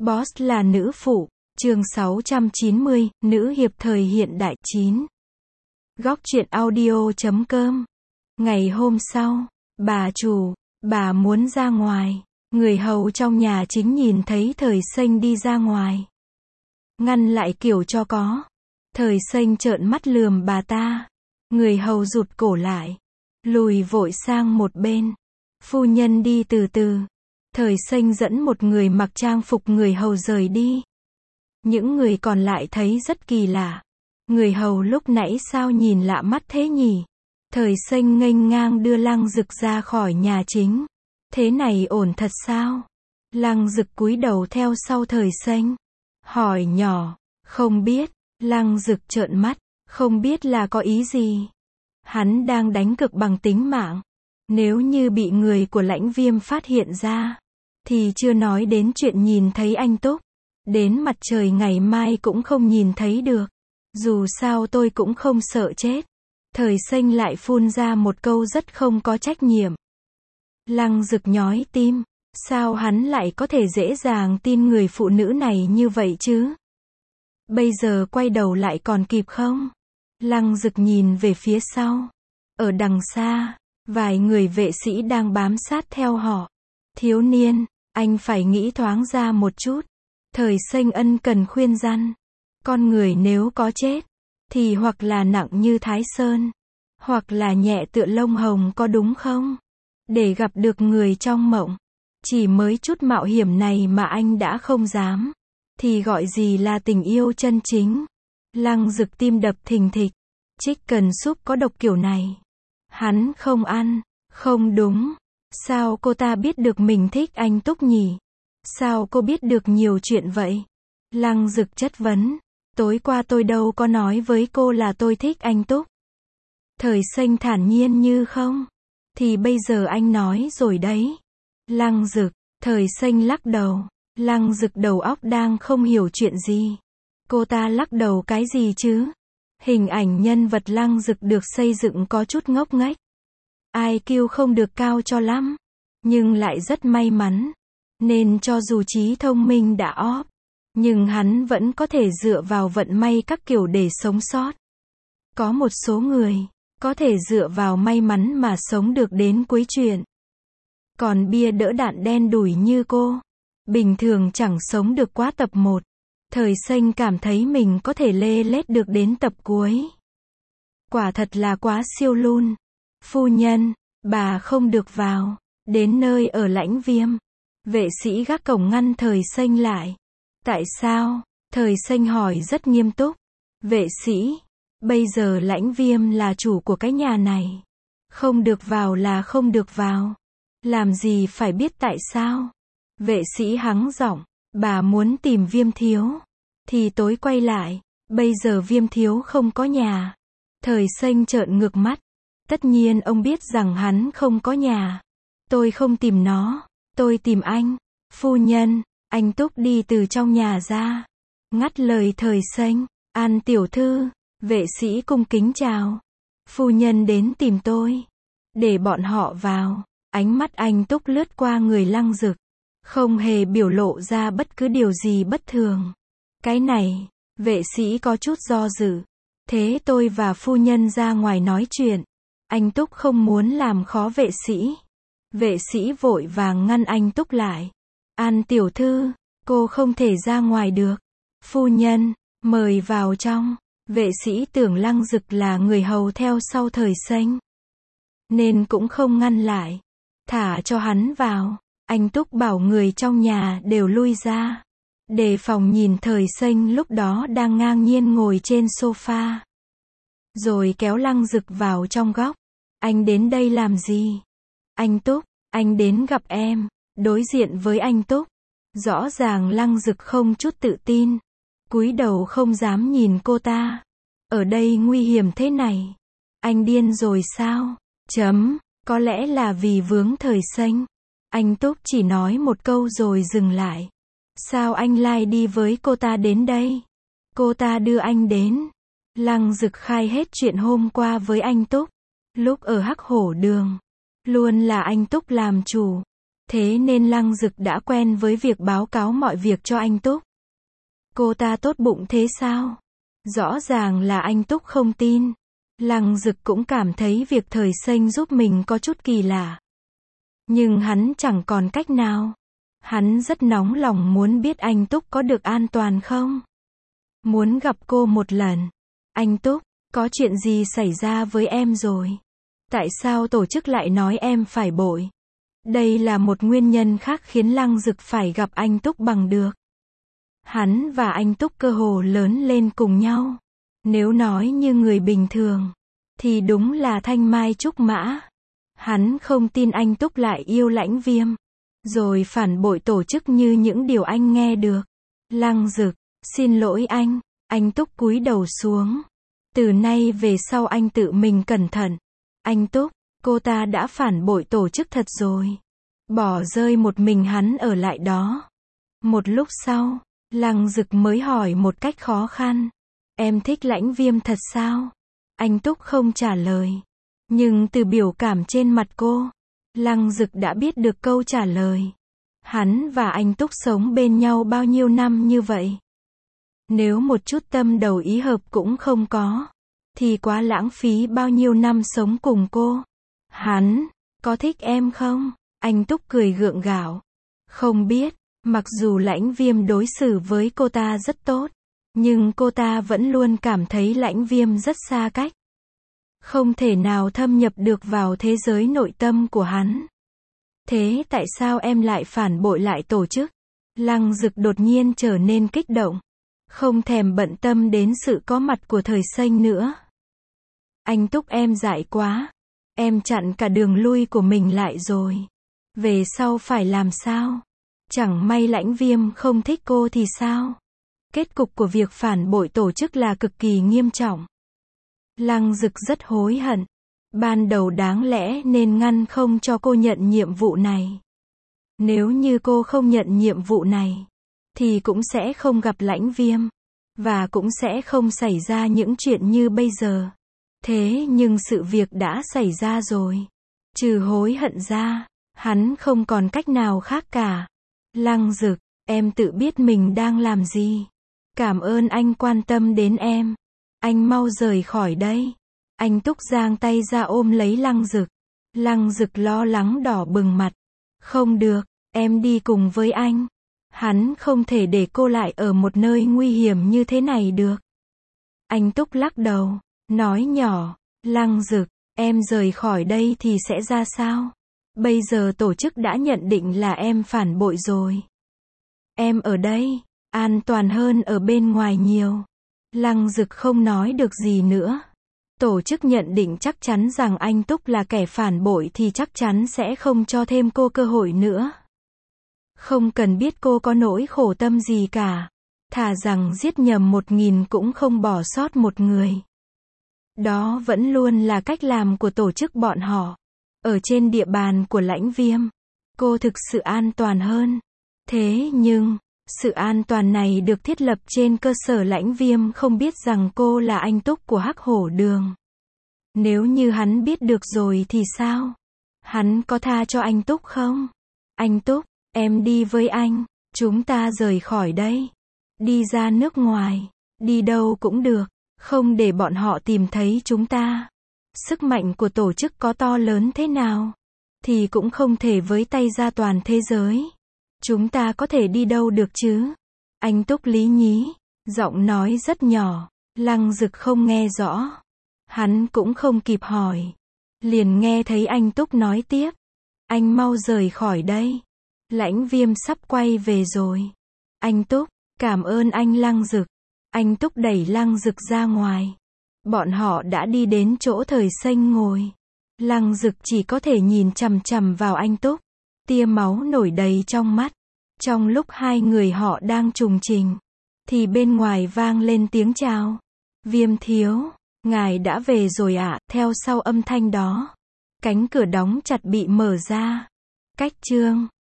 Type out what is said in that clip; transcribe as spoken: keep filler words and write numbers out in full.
Boss là nữ phụ, chương sáu trăm chín mươi, nữ hiệp thời hiện đại chín. Góc truyện audio chấm com. Ngày hôm sau, bà chủ, bà muốn ra ngoài. Người hầu trong nhà chính nhìn thấy Thời Xanh đi ra ngoài. Ngăn lại kiểu cho có. Thời Xanh trợn mắt lườm bà ta. Người hầu rụt cổ lại. Lùi vội sang một bên. Phu nhân đi từ từ. Thời Xanh dẫn một người mặc trang phục người hầu rời đi. Những người còn lại thấy rất kỳ lạ. Người hầu lúc nãy sao nhìn lạ mắt thế nhỉ? Thời Xanh nghênh ngang đưa Lăng Dực ra khỏi nhà chính. Thế này ổn thật sao? Lăng Dực cúi đầu theo sau Thời Xanh. Hỏi nhỏ, không biết. Lăng Dực trợn mắt, không biết là có ý gì. Hắn đang đánh cược bằng tính mạng. Nếu như bị người của Lãnh Viêm phát hiện ra, thì chưa nói đến chuyện nhìn thấy anh Túc. Đến mặt trời ngày mai cũng không nhìn thấy được. Dù sao tôi cũng không sợ chết. Thời Xanh lại phun ra một câu rất không có trách nhiệm. Lăng Dực nhói tim. Sao hắn lại có thể dễ dàng tin người phụ nữ này như vậy chứ? Bây giờ quay đầu lại còn kịp không? Lăng Dực nhìn về phía sau. Ở đằng xa, vài người vệ sĩ đang bám sát theo họ. Thiếu niên, anh phải nghĩ thoáng ra một chút. Thời Xanh ân cần khuyên răn. Con người nếu có chết, thì hoặc là nặng như Thái Sơn, hoặc là nhẹ tựa lông hồng, có đúng không? Để gặp được người trong mộng, chỉ mới chút mạo hiểm này mà anh đã không dám, thì gọi gì là tình yêu chân chính? Lăng Dực tim đập thình thịch. Chicken soup có độc kiểu này. Hắn không ăn. Không đúng. Sao cô ta biết được mình thích anh Túc nhỉ? Sao cô biết được nhiều chuyện vậy? Lăng Dực chất vấn. Tối qua tôi đâu có nói với cô là tôi thích anh Túc. Thời Xanh thản nhiên như không. Thì bây giờ anh nói rồi đấy. Lăng Dực. Thời Xanh lắc đầu. Lăng Dực đầu óc đang không hiểu chuyện gì. Cô ta lắc đầu cái gì chứ? Hình ảnh nhân vật Lăng Dực được xây dựng có chút ngốc nghếch. i kiu không được cao cho lắm, nhưng lại rất may mắn. Nên cho dù trí thông minh đã óp, nhưng hắn vẫn có thể dựa vào vận may các kiểu để sống sót. Có một số người, có thể dựa vào may mắn mà sống được đến cuối chuyện. Còn bia đỡ đạn đen đủi như cô, bình thường chẳng sống được quá tập một. Thời Xanh cảm thấy mình có thể lê lết được đến tập cuối. Quả thật là quá siêu luôn. Phu nhân, bà không được vào. Đến nơi ở Lãnh Viêm, vệ sĩ gác cổng ngăn Thời Xanh lại. Tại sao? Thời Xanh hỏi rất nghiêm túc. Vệ sĩ, bây giờ Lãnh Viêm là chủ của cái nhà này. Không được vào là không được vào. Làm gì phải biết tại sao? Vệ sĩ hắng giọng. Bà muốn tìm Viêm thiếu, thì tối quay lại. Bây giờ Viêm thiếu không có nhà. Thời Xanh trợn ngược mắt. Tất nhiên ông biết rằng hắn không có nhà. Tôi không tìm nó, tôi tìm anh. Phu nhân, anh Túc đi từ trong nhà ra. Ngắt lời Thời Xanh. An tiểu thư. Vệ sĩ cung kính chào. Phu nhân đến tìm tôi. Để bọn họ vào. Ánh mắt anh Túc lướt qua người Lăng Dực. Không hề biểu lộ ra bất cứ điều gì bất thường. Cái này, vệ sĩ có chút do dự. Thế tôi và phu nhân ra ngoài nói chuyện. Anh Túc không muốn làm khó vệ sĩ. Vệ sĩ vội vàng ngăn anh Túc lại. An tiểu thư, cô không thể ra ngoài được. Phu nhân, mời vào trong. Vệ sĩ tưởng Lăng Dực là người hầu theo sau Thời Xanh, nên cũng không ngăn lại. Thả cho hắn vào. Anh Túc bảo người trong nhà đều lui ra. Đề phòng nhìn Thời Xanh lúc đó đang ngang nhiên ngồi trên sofa. Rồi kéo Lăng Dực vào trong góc. Anh đến đây làm gì? Anh Túc, anh đến gặp em. Đối diện với anh Túc, rõ ràng Lăng Dực không chút tự tin. Cúi đầu không dám nhìn cô ta. Ở đây nguy hiểm thế này. Anh điên rồi sao? Chấm, có lẽ là vì vướng Thời Xanh. Anh Túc chỉ nói một câu rồi dừng lại. Sao anh lại đi với cô ta đến đây? Cô ta đưa anh đến. Lăng Dực khai hết chuyện hôm qua với anh Túc. Lúc ở Hắc Hổ Đường, luôn là anh Túc làm chủ. Thế nên Lăng Dực đã quen với việc báo cáo mọi việc cho anh Túc. Cô ta tốt bụng thế sao? Rõ ràng là anh Túc không tin. Lăng Dực cũng cảm thấy việc Thời Xanh giúp mình có chút kỳ lạ. Nhưng hắn chẳng còn cách nào. Hắn rất nóng lòng muốn biết anh Túc có được an toàn không? Muốn gặp cô một lần. Anh Túc, có chuyện gì xảy ra với em rồi? Tại sao tổ chức lại nói em phải bội? Đây là một nguyên nhân khác khiến Lăng Dực phải gặp anh Túc bằng được. Hắn và anh Túc cơ hồ lớn lên cùng nhau. Nếu nói như người bình thường, thì đúng là thanh mai trúc mã. Hắn không tin anh Túc lại yêu Lãnh Viêm, rồi phản bội tổ chức như những điều anh nghe được. Lăng Dực, xin lỗi anh. Anh Túc cúi đầu xuống. Từ nay về sau anh tự mình cẩn thận. Anh Túc, cô ta đã phản bội tổ chức thật rồi. Bỏ rơi một mình hắn ở lại đó. Một lúc sau, Lăng Dực mới hỏi một cách khó khăn. Em thích Lãnh Viêm thật sao? Anh Túc không trả lời. Nhưng từ biểu cảm trên mặt cô, Lăng Dực đã biết được câu trả lời. Hắn và anh Túc sống bên nhau bao nhiêu năm như vậy. Nếu một chút tâm đầu ý hợp cũng không có, thì quá lãng phí bao nhiêu năm sống cùng cô. Hắn, có thích em không? Anh Túc cười gượng gạo. Không biết, mặc dù Lãnh Viêm đối xử với cô ta rất tốt, nhưng cô ta vẫn luôn cảm thấy Lãnh Viêm rất xa cách. Không thể nào thâm nhập được vào thế giới nội tâm của hắn. Thế tại sao em lại phản bội lại tổ chức? Lăng Dực đột nhiên trở nên kích động. Không thèm bận tâm đến sự có mặt của Thời Xanh nữa. Anh Túc, em dại quá. Em chặn cả đường lui của mình lại rồi. Về sau phải làm sao? Chẳng may Lãnh Viêm không thích cô thì sao? Kết cục của việc phản bội tổ chức là cực kỳ nghiêm trọng. Lăng Dực rất hối hận. Ban đầu đáng lẽ nên ngăn không cho cô nhận nhiệm vụ này. Nếu như cô không nhận nhiệm vụ này, thì cũng sẽ không gặp Lãnh Viêm. Và cũng sẽ không xảy ra những chuyện như bây giờ. Thế nhưng sự việc đã xảy ra rồi. Trừ hối hận ra, hắn không còn cách nào khác cả. Lăng Dực, em tự biết mình đang làm gì. Cảm ơn anh quan tâm đến em. Anh mau rời khỏi đây. Anh Túc giang tay ra ôm lấy Lăng Dực. Lăng Dực lo lắng đỏ bừng mặt. Không được, em đi cùng với anh. Hắn không thể để cô lại ở một nơi nguy hiểm như thế này được. Anh Túc lắc đầu, nói nhỏ, Lăng Dực, em rời khỏi đây thì sẽ ra sao? Bây giờ tổ chức đã nhận định là em phản bội rồi. Em ở đây, an toàn hơn ở bên ngoài nhiều. Lăng Dực không nói được gì nữa. Tổ chức nhận định chắc chắn rằng anh Túc là kẻ phản bội thì chắc chắn sẽ không cho thêm cô cơ hội nữa. Không cần biết cô có nỗi khổ tâm gì cả. Thà rằng giết nhầm một nghìn cũng không bỏ sót một người. Đó vẫn luôn là cách làm của tổ chức bọn họ. Ở trên địa bàn của Lãnh Viêm, cô thực sự an toàn hơn. Thế nhưng, sự an toàn này được thiết lập trên cơ sở Lãnh Viêm không biết rằng cô là anh Túc của Hắc Hổ Đường. Nếu như hắn biết được rồi thì sao? Hắn có tha cho anh Túc không? Anh Túc, em đi với anh. Chúng ta rời khỏi đây. Đi ra nước ngoài. Đi đâu cũng được. Không để bọn họ tìm thấy chúng ta. Sức mạnh của tổ chức có to lớn thế nào, thì cũng không thể với tay ra toàn thế giới. Chúng ta có thể đi đâu được chứ? Anh Túc lý nhí. Giọng nói rất nhỏ. Lăng Dực không nghe rõ. Hắn cũng không kịp hỏi. Liền nghe thấy anh Túc nói tiếp. Anh mau rời khỏi đây. Lãnh Viêm sắp quay về rồi. Anh Túc, cảm ơn anh Lăng Dực. Anh Túc đẩy Lăng Dực ra ngoài. Bọn họ đã đi đến chỗ Thời Xanh ngồi. Lăng Dực chỉ có thể nhìn chằm chằm vào anh Túc. Tia máu nổi đầy trong mắt. Trong lúc hai người họ đang trùng trình, thì bên ngoài vang lên tiếng chào. Viêm thiếu, ngài đã về rồi ạ. Theo sau âm thanh đó, cánh cửa đóng chặt bị mở ra. Cách chương